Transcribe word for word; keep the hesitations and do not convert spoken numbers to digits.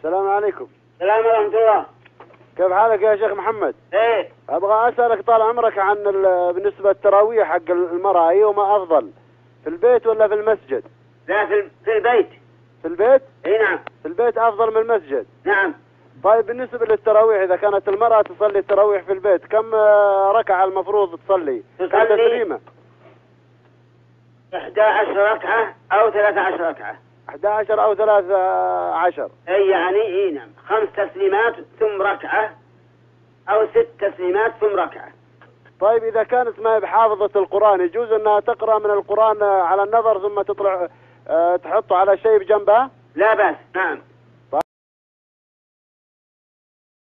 السلام عليكم. السلام ورحمة الله. كيف حالك يا شيخ محمد؟ ايه ابغى اسالك طال عمرك عن بالنسبه للتراويح حق المراه، ايهما افضل؟ في البيت ولا في المسجد؟ لا في في البيت. في البيت؟ اي نعم. في البيت افضل من المسجد. نعم. طيب بالنسبه للتراويح، اذا كانت المراه تصلي التراويح في البيت كم ركعه المفروض تصلي؟ تصلي كم تسليمه؟ إحدى عشر ركعة أو ثلاثة عشر ركعة. أحد عشر أو ثلاثة عشر. أي يعني إيه نعم، خمس تسليمات ثم ركعة أو ست تسليمات ثم ركعة. طيب إذا كانت ما بحافظة القرآن يجوز أنها تقرأ من القرآن على النظر ثم تطلع أه تحطه على شيء بجنبها؟ لا بأس. نعم.